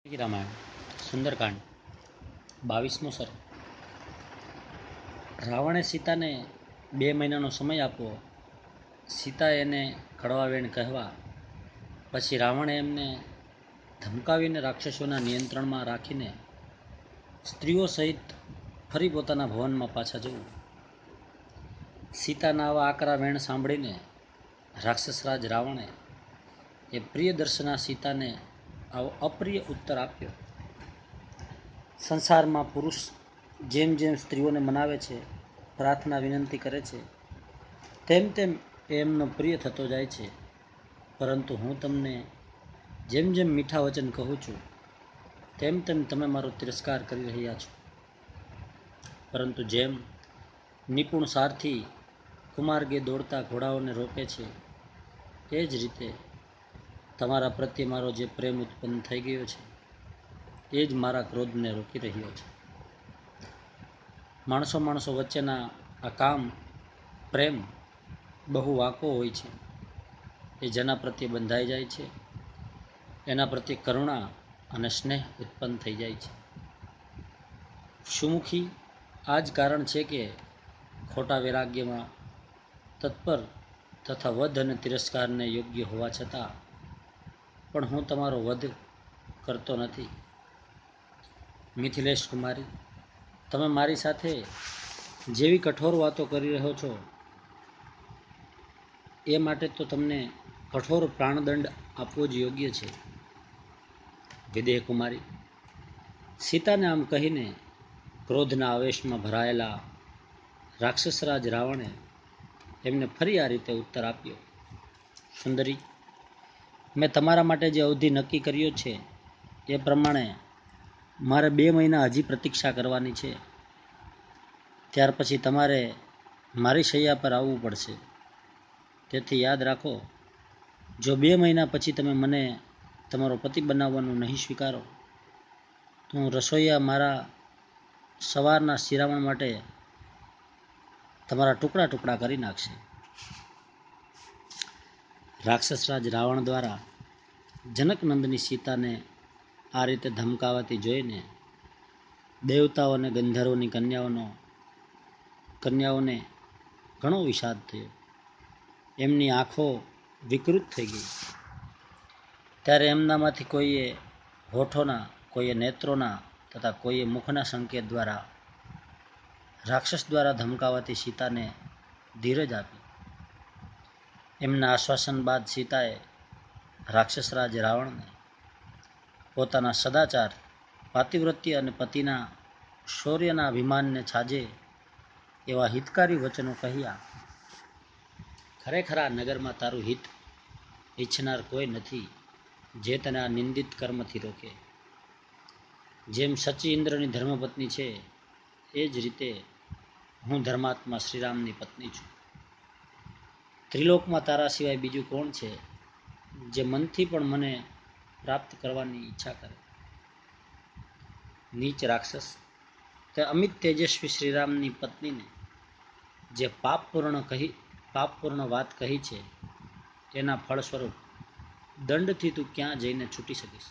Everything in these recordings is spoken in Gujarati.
રામાયણ સુંદરકાંડ 22મો સર્ગ। રાવણે સીતાને 2 મહિનાનો સમય આપ્યો। સીતાએ એને કડવા વેણ કહેવા પછી રાવણે એમને ધમકાવીને રાક્ષસોના નિયંત્રણમાં રાખીને સ્ત્રીઓ સહિત ફરી પોતાના ભવનમાં પાછા જવું। સીતાના આવા આકરા વેણ સાંભળીને રાક્ષસરાજ રાવણે એ પ્રિયદર્શના સીતાને આવો અપ્રિય ઉત્તર આપ્યો। સંસારમાં પુરુષ જેમ જેમ સ્ત્રીઓને મનાવે છે, પ્રાર્થના વિનંતી કરે છે, તેમ તેમ એમનો પ્રિય થતો જાય છે, પરંતુ હું તમને જેમ જેમ મીઠા વચન કહું છું તેમ તેમ તમે મારો તિરસ્કાર કરી રહ્યા છો। પરંતુ જેમ નિપુણ સારથી કુમાર્ગે દોડતા ઘોડાઓને રોકે છે, એ જ રીતે તમારા પ્રત્યે મારો જે પ્રેમ ઉત્પન્ન થઈ ગયો છે એ જ મારા ક્રોધને રોકી રહ્યો છે। માણસો માણસો વચ્ચેના આ કામ પ્રેમ બહુ વાંકો હોય છે। એ જેના પ્રત્યે બંધાઈ જાય છે એના પ્રત્યે કરુણા અને સ્નેહ ઉત્પન્ન થઈ જાય છે। સુમુખી આ જ કારણ છે કે ખોટા વૈરાગ્યમાં તત્પર તથા વધ અને તિરસ્કારને યોગ્ય હોવા છતાં પણ હું તમારો વધ કરતો નથી। મિથિલેશ કુમારી, તમે મારી સાથે જેવી કઠોર વાતો કરી રહ્યો છો એ માટે તો તમને કઠોર પ્રાણદંડ આપવો જ યોગ્ય છે। વિદેહ કુમારી, સીતાને આમ કહીને ક્રોધના આવેશમાં ભરાયેલા રાક્ષસરાજ રાવણે એમને ફરી આ રીતે ઉત્તર આપ્યો। સુંદરી, મેં તમારા માટે જે અવધિ નક્કી કર્યો છે એ પ્રમાણે મારે 2 મહિના હજી પ્રતીક્ષા કરવાની છે। ત્યાર પછી તમારે મારી શૈયા પર આવવું પડશે। તેથી યાદ રાખો, જો 2 મહિના પછી તમે મને તમારો પતિ બનાવવાનું નહીં સ્વીકારો તો હું રસોઈયા મારા સવારના શિરામણ માટે તમારા ટુકડા ટુકડા કરી નાખશે। રાક્ષસરાજ રાવણ દ્વારા જનકનંદની સીતાને આ રીતે ધમકાવાતી જોઈને દેવતાઓ અને ગંધર્વોની કન્યાઓને ઘણો વિષાદ થયો। એમની આંખો વિકૃત થઈ ગઈ। ત્યારે એમનામાંથી કોઈએ હોઠોના, કોઈએ નેત્રોના તથા કોઈએ મુખના સંકેત દ્વારા રાક્ષસ દ્વારા ધમકાવાતી સીતાને ધીરજ આપી। એમના આશ્વાસન બાદ સીતાએ રાક્ષસરાજ રાવણને પોતાના સદાચાર, પાતિવ્રત્ય અને પતિના શૌર્યના અભિમાનને છાજે એવા હિતકારી વચનો કહ્યા। ખરેખર આ નગરમાં તારું હિત ઈચ્છનાર કોઈ નથી જે તને આ નિંદિત કર્મથી રોકે। જેમ સચી ઇન્દ્રની ધર્મપત્ની છે એ જ રીતે હું ધર્માત્મા શ્રીરામની પત્ની છું। ત્રિલોકમાં તારા સિવાય બીજું કોણ છે જે મનથી પણ મને પ્રાપ્ત કરવાની ઈચ્છા કરે? નીચ રાક્ષસ, તે અમિત તેજસ્વી શ્રીરામની પત્નીને જે પાપપૂર્ણ વાત કહી છે એના ફળ સ્વરૂપ દંડથી તું ક્યાં જઈને છૂટી શકીશ?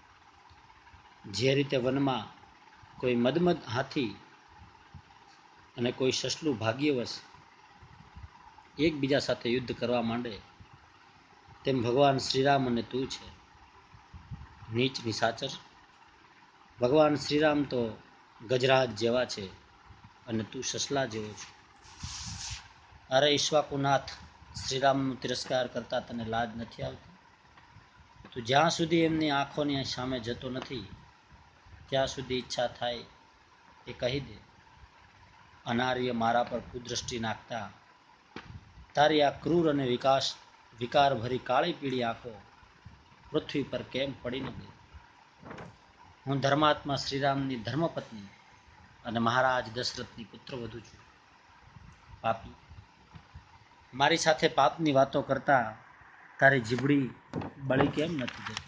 જે રીતે વનમાં કોઈ મદમદ હાથી અને કોઈ સસલું ભાગ્યવશ એકબીજા સાથે યુદ્ધ કરવા માંડે તેમ ભગવાન શ્રીરામ અને તું છે। નીચ નિશાચર, ભગવાન શ્રીરામ તો ગજરાજ જેવા છે અને તું સસલા જેવો છે। અરે ઈક્ષ્વાકુનાથ, શ્રીરામનો તિરસ્કાર કરતા તને લાજ નથી આવતી? તું જ્યાં સુધી એમની આંખોની સામે જતો નથી ત્યાં સુધી ઈચ્છા થાય એ કહી દે, અનાર્ય મારા પર કુદ્રષ્ટિ નાખતા તારી આ ક્રૂર અને વિકાર ભરી કાળી પીળી આંખો પૃથ્વી પર કેમ પડી ન ગઈ? હું ધર્માત્મા શ્રીરામની ધર્મપત્ની અને મહારાજ દશરથની પુત્રવધુ છું। પાપી, મારી સાથે પાપની વાતો કરતા તારી જીભડી બળી કેમ નથી જતી?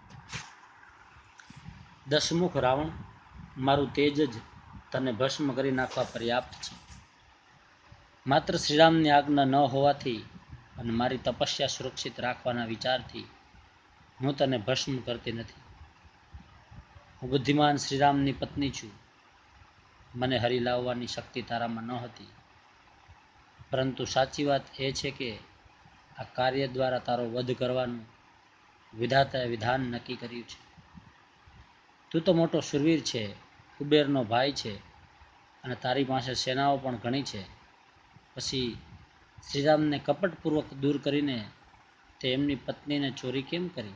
દશમુખ રાવણ, મારું તેજ જ તને ભસ્મ કરી નાખવા પર્યાપ્ત છે। માત્ર શ્રીરામની આજ્ઞા ન હોવાથી અને મારી તપસ્યા સુરક્ષિત રાખવાના વિચારથી હું તને ભસ્મ કરતી નથી। હું બુદ્ધિમાન શ્રીરામની પત્ની છું. મને હરી લાવવાની શક્તિ તારામાં ન હતી, પરંતુ સાચી વાત એ છે કે આ કાર્ય દ્વારા તારો વધ કરવાનું વિધાતાએ વિધાન નક્કી કર્યું છે. તું તો મોટો શૂરવીર છે, કુબેરનો ભાઈ છે, અને તારી પાસે સેનાઓ પણ ઘણી છે. પછી શ્રીરામને કપટપૂર્વક દૂર કરીને તે એમની પત્નીની ચોરી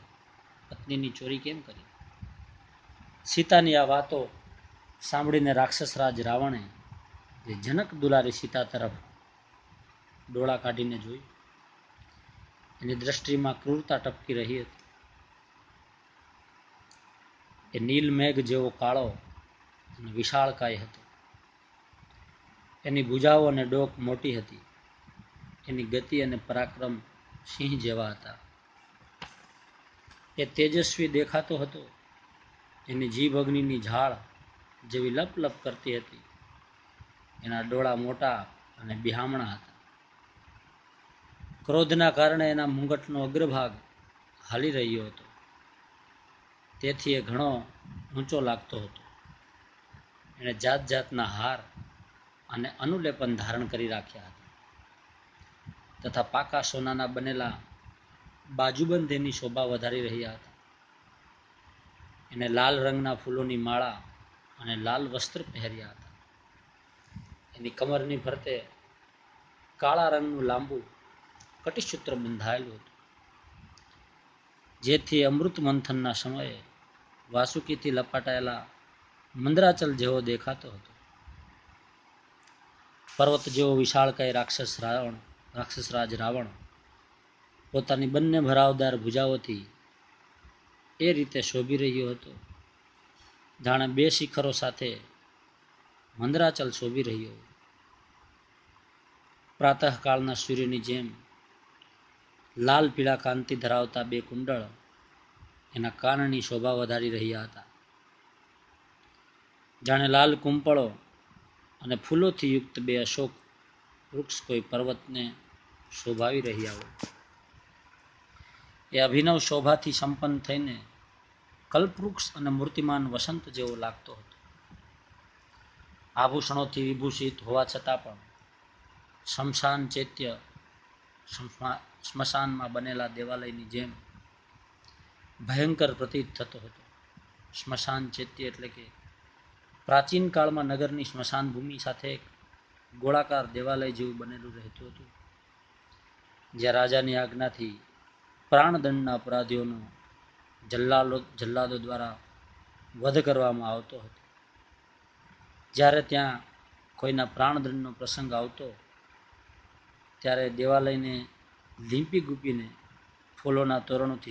કેમ કરી? સીતાની આ વાતો સાંભળીને રાક્ષસરાજ રાવણે જે જનક દુલારી સીતા તરફ ડોળા કાઢીને જોયું. એની દ્રષ્ટિમાં ક્રૂરતા ટપકી રહી હતી. એ નીલ મેઘ જેવો કાળો અને વિશાળકાય હતો. એની ભુજાઓ અને ડોક મોટી હતી. એની ગતિ અને પરાક્રમ સિંહ જેવા હતા. એ તેજસ્વી દેખાતો હતો. એની જીભ અગ્નિની ઝાડ જેવી લપ લપ કરતી હતી. એના ડોળા મોટા અને બિહામણા હતા. ક્રોધના કારણે એના મુંગટનો અગ્રભાગ હાલી રહ્યો હતો. તેથી એ ઘણો ઊંચો લાગતો હતો. એણે જાત જાતના હાર અને અનુલેપન ધારણ કરી રાખ્યા હતા, તથા પાકા સોનાના બનેલા બાજુબંધ એની શોભા વધારી રહ્યા હતા. એને લાલ રંગના ફૂલોની માળા અને લાલ વસ્ત્ર પહેર્યા હતા. એની કમરની ફરતે કાળા રંગનું લાંબુ કટીસૂત્ર બંધાયેલું હતું, જેથી અમૃત મંથનના સમયે વાસુકીથી લપાટાયેલા મંદરાચલ જેવો દેખાતો હતો. પર્વત જેવો વિશાળકાય રાક્ષસરાજ રાવણ પોતાની બંને ભરાવદાર ભુજાઓથી એ રીતે શોભી રહ્યો હતો, જાણે બે શિખરો સાથે મંદરાચલ શોભી રહ્યો. પ્રાતઃકાળના સૂર્યની જેમ લાલ પીળા કાંતિ ધરાવતા બે કુંડળ એના કાનની શોભા વધારી રહ્યા હતા. જાણે લાલ કુંપળો અને ફૂલોથી યુક્ત બે અશોક વૃક્ષ કોઈ પર્વતને શોભાવી રહ્યા હોય. એ અભિનવ શોભાથી સંપન્ન થઈને કલ્પવૃક્ષ અને મૂર્તિમાન વસંત જેવો લાગતો હતો. આભૂષણોથી વિભૂષિત હોવા છતાં પણ શમશાન ચૈત્ય સ્મશાનમાં બનેલા દેવાલયની જેમ ભયંકર પ્રતીત થતો હતો. સ્મશાન ચૈત્ય એટલે કે પ્રાચીન કાળમાં નગરની સ્મશાન ભૂમિ સાથે એક ગોળાકાર દેવાલય જેવું બનેલું રહેતું હતું, જ્યાં રાજાની આજ્ઞાથી પ્રાણદંડના અપરાધીઓનો જલ્લાદો દ્વારા વધ કરવામાં આવતો હતો. જ્યારે ત્યાં કોઈના પ્રાણદંડનો પ્રસંગ આવતો, ત્યારે દેવાલયને લીંપી ગૂંપીને ફૂલોના તોરણોથી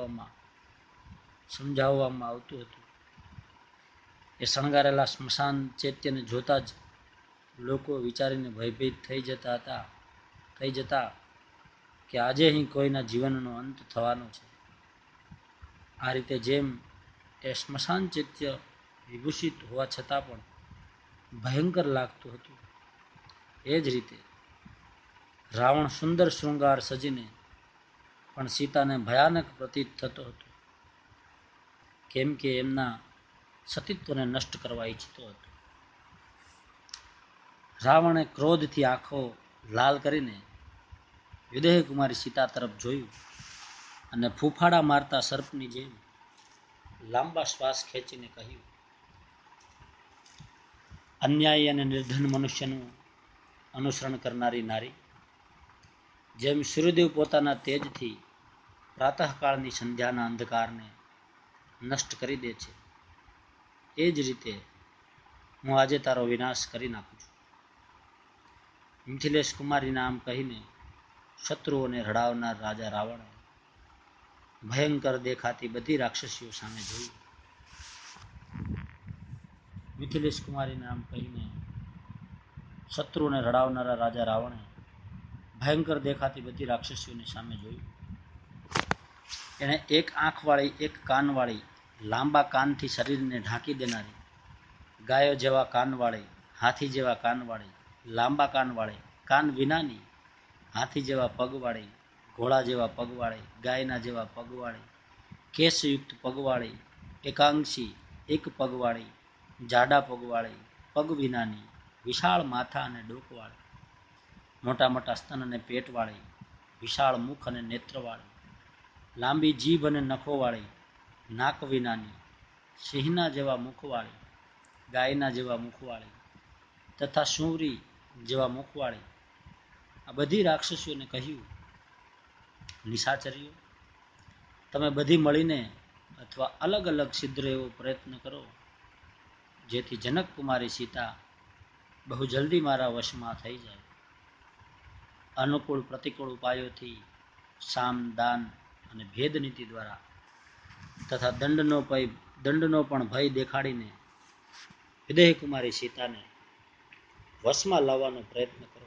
સમજાવવામાં આવતું હતું. એ શણગારેલા સ્મશાન ચૈત્યને જોતા જ લોકો વિચારીને ભયભીત થઈ જતા કે આજે અહીં કોઈના જીવનનો અંત થવાનો છે. આ રીતે જેમ એ સ્મશાન ચૈત્ય વિભૂષિત હોવા છતાં પણ ભયંકર લાગતું હતું, એ જ રીતે રાવણ સુંદર શૃંગાર સજીને પણ સીતાને ભયાનક પ્રતીત થતો હતો, કેમ કે એમના સતીત્વને નષ્ટ કરવા ઈચ્છતો હતો. રાવણે ક્રોધથી આંખો લાલ કરીને વિદેહ કુમારી સીતા તરફ જોયું અને ફૂફાડા મારતા સર્પની જેમ લાંબા શ્વાસ ખેંચીને કહ્યું, અન્યાયી અને નિર્ધન મનુષ્યનું અનુસરણ કરનારી નારી, જેમ સૂર્યદેવ પોતાના તેજથી પ્રાતઃકાળની સંધ્યાના અંધકારને નષ્ટ કરી દે છે, એ જ રીતે હું આજે તારો વિનાશ કરી નાખું છું. મિથિલેશ કુમારી નામ કહીને શત્રુઓને રડાવનાર રાજા રાવણે ભયંકર દેખાતી બધી રાક્ષસીઓ સામે જોયું. મિથિલેશ કુમારી નામ કહીને શત્રુઓને રડાવનારા રાજા રાવણે ભયંકર દેખાતી બધી રાક્ષસીઓની સામે જોયું. એણે એક આંખવાળી, એક કાનવાળી, લાંબા કાનથી શરીરને ઢાંકી દેનારી, ગાયો જેવા કાનવાળી, હાથી જેવા કાનવાળી, લાંબા કાનવાળી, કાન વિનાની, હાથી જેવા પગવાળી, ઘોડા જેવા પગવાળી, ગાયના જેવા પગવાળી, કેશયુક્ત પગવાળી, એકાંશી, એક પગવાળી, જાડા પગવાળી, પગ વિનાની, વિશાળ માથા અને ડોકવાળી, મોટા મોટા સ્તન અને પેટવાળી, વિશાળ મુખ અને નેત્રવાળી, લાંબી જીભ અને નખોવાળી, નાક વિનાની, સિંહના જેવા મુખવાળી, ગાયના જેવા મુખવાળી તથા સુંવરી જેવા મુખવાળી, આ બધી રાક્ષસીઓને કહ્યું, નિશાચરીઓ, તમે બધી મળીને અથવા અલગ અલગ છિદ્ર એવો પ્રયત્ન કરો જેથી જનક કુમારી સીતા બહુ જલ્દી મારા વશમાં થઈ જાય. અનુકૂળ પ્રતિકૂળ ઉપાયોથી, સામ દાન અને ભેદ નીતિ દ્વારા તથા દંડનો પણ ભય દેખાડીને વિદેહ કુમારી સીતાને વશમાં લાવવાનો પ્રયત્ન કરો.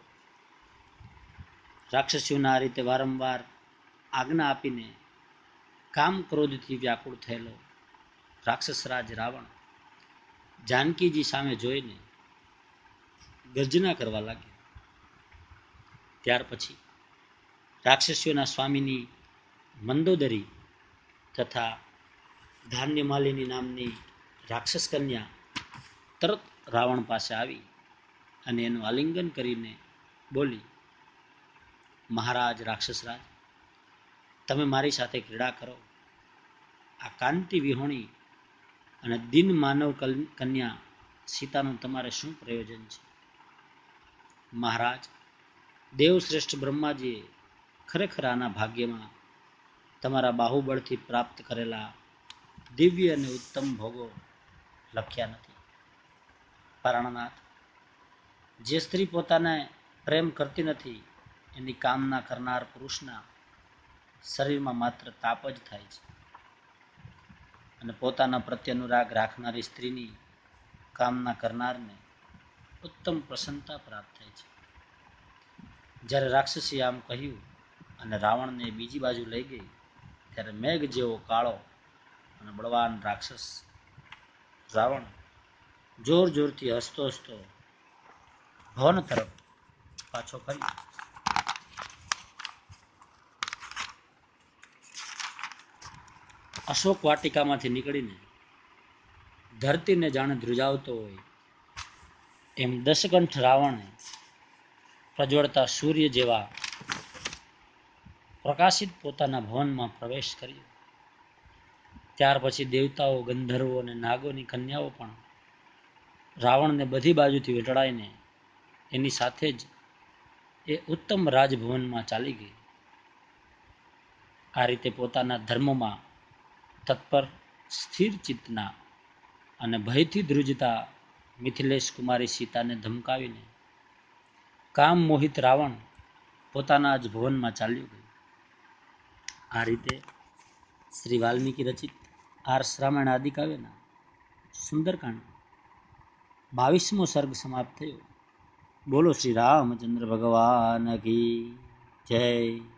રાક્ષસીઓના આ રીતે વારંવાર આજ્ઞા આપીને કામ ક્રોધથી વ્યાકુળ થયેલો રાક્ષસરાજ રાવણ જાનકીજી સામે જોઈને ગર્જના કરવા લાગ્યો. ત્યાર પછી રાક્ષસીઓના સ્વામીની મંદોદરી તથા ધાન્યમાલિની નામની રાક્ષસ કન્યા તરત રાવણ પાસે આવી અને એનું આલિંગન કરીને બોલી, મહારાજ રાક્ષસરાજ, તમે મારી સાથે ક્રીડા કરો. આ કાંતિ વિહોણી અને દિન માનવ કન્યા સીતાનું તમારે શું પ્રયોજન છે? મહારાજ, દેવશ્રેષ્ઠ બ્રહ્માજીએ ખરેખર આના ભાગ્યમાં તમારા બાહુબળથી પ્રાપ્ત કરેલા દિવ્ય અને ઉત્તમ ભોગો લખ્યા નથી. પારણનાથ, જે સ્ત્રી પોતાને પ્રેમ કરતી નથી એની કામના કરનાર પુરુષના શરીરમાં માત્ર તાપ જ થાય છે, અને પોતાના પ્રત્યે અનુરાગ રાખનારી સ્ત્રીની કામના કરનારને ઉત્તમ પ્રસન્નતા પ્રાપ્ત થાય છે. જ્યારે રાક્ષસી આમ કહ્યું અને રાવણને બીજી બાજુ લઈ ગઈ ત્યારે મેઘ જેવો કાળો અને બળવાન રાક્ષસ રાવણ જોર જોરથી હસતો હસતો ભવન તરફ પાછો ફર્યો. અશોક વાટિકામાંથી નીકળીને ધરતીને જાણે ધ્રુજાવતો હોય એમ દશકંઠ રાવણે પ્રજ્વળતા સૂર્ય જેવા પ્રકાશિત પોતાના ભવનમાં પ્રવેશ કર્યો. ત્યાર પછી દેવતાઓ, ગંધર્વો અને નાગોની કન્યાઓ પણ રાવણને બધી બાજુથી વીંટળાઈને એની સાથે જ એ ઉત્તમ રાજભવનમાં ચાલી ગઈ. આ રીતે પોતાના ધર્મમાં તત્પર, સ્થિર ચિત્તના અને ભયથી ધ્રુજતા મિથિલેશ કુમારી સીતાને ધમકાવીને કામ મોહિત રાવણ પોતાના જ ભવનમાં ચાલ્યું ગયું. આ રીતે શ્રી વાલ્મીકી રચિત આર્ષ રામાયણ આદિકાવ્યના સુંદરકાંડ 22મો સર્ગ સમાપ્ત થયો. બોલો શ્રી રામચંદ્ર ભગવાન કી જય.